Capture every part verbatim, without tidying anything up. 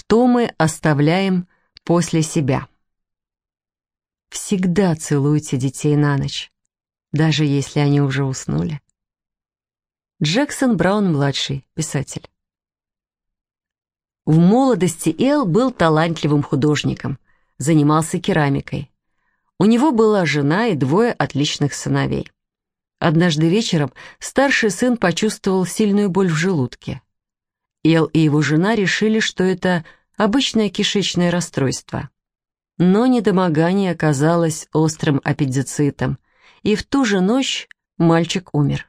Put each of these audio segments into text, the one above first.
Что мы оставляем после себя? Всегда целуйте детей на ночь, даже если они уже уснули. Джексон Браун-младший, писатель. В молодости Эл был талантливым художником, занимался керамикой. У него была жена и двое отличных сыновей. Однажды вечером старший сын почувствовал сильную боль в желудке. Эл и его жена решили, что это обычное кишечное расстройство. Но недомогание оказалось острым аппендицитом, и в ту же ночь мальчик умер.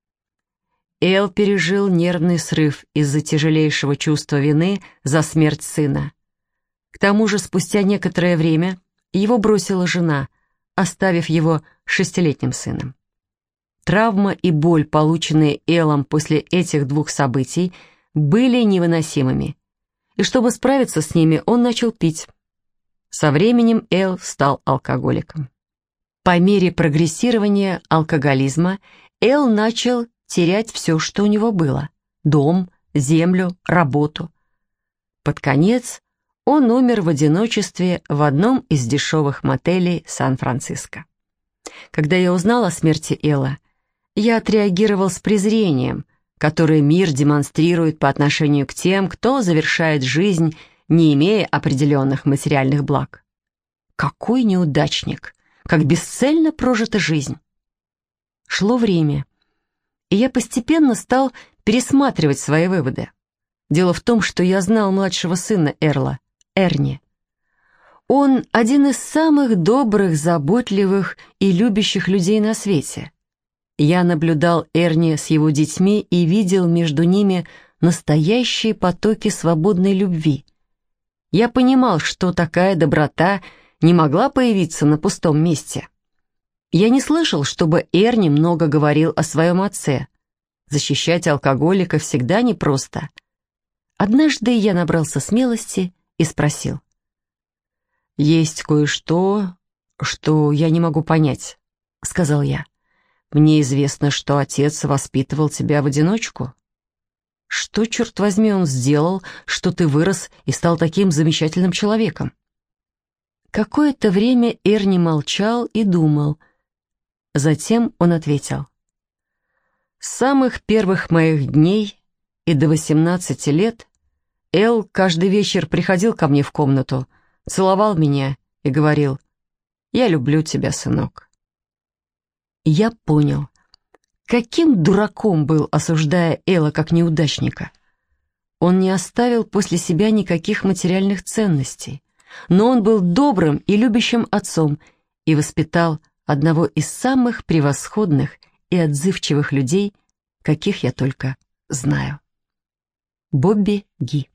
Эл пережил нервный срыв из-за тяжелейшего чувства вины за смерть сына. К тому же спустя некоторое время его бросила жена, оставив его шестилетним сыном. Травма и боль, полученные Элом после этих двух событий, были невыносимыми, и чтобы справиться с ними, он начал пить. Со временем Эл стал алкоголиком. По мере прогрессирования алкоголизма Эл начал терять все, что у него было – дом, землю, работу. Под конец он умер в одиночестве в одном из дешевых мотелей Сан-Франциско. Когда я узнал о смерти Эла, я отреагировал с презрением, которое мир демонстрирует по отношению к тем, кто завершает жизнь, не имея определенных материальных благ. Какой неудачник! Как бесцельно прожита жизнь! Шло время, и я постепенно стал пересматривать свои выводы. Дело в том, что я знал младшего сына Эрла, Эрни. Он один из самых добрых, заботливых и любящих людей на свете. Я наблюдал Эрни с его детьми и видел между ними настоящие потоки свободной любви. Я понимал, что такая доброта не могла появиться на пустом месте. Я не слышал, чтобы Эрни много говорил о своем отце. Защищать алкоголика всегда непросто. Однажды я набрался смелости и спросил. «Есть кое-что, что я не могу понять», — сказал я. «Мне известно, что отец воспитывал тебя в одиночку. Что, черт возьми, он сделал, что ты вырос и стал таким замечательным человеком?» Какое-то время Эрни молчал и думал. Затем он ответил. «С самых первых моих дней и до восемнадцати лет Эл каждый вечер приходил ко мне в комнату, целовал меня и говорил: «Я люблю тебя, сынок». Я понял, каким дураком был, осуждая Эла как неудачника. Он не оставил после себя никаких материальных ценностей, но он был добрым и любящим отцом и воспитал одного из самых превосходных и отзывчивых людей, каких я только знаю. Бобби Ги.